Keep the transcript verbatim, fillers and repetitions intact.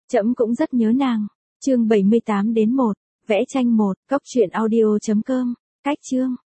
Trẫm cũng rất nhớ nàng. Chương bảy mươi tám đến một, vẽ tranh một, cốc truyện audio chấm com, cách chương.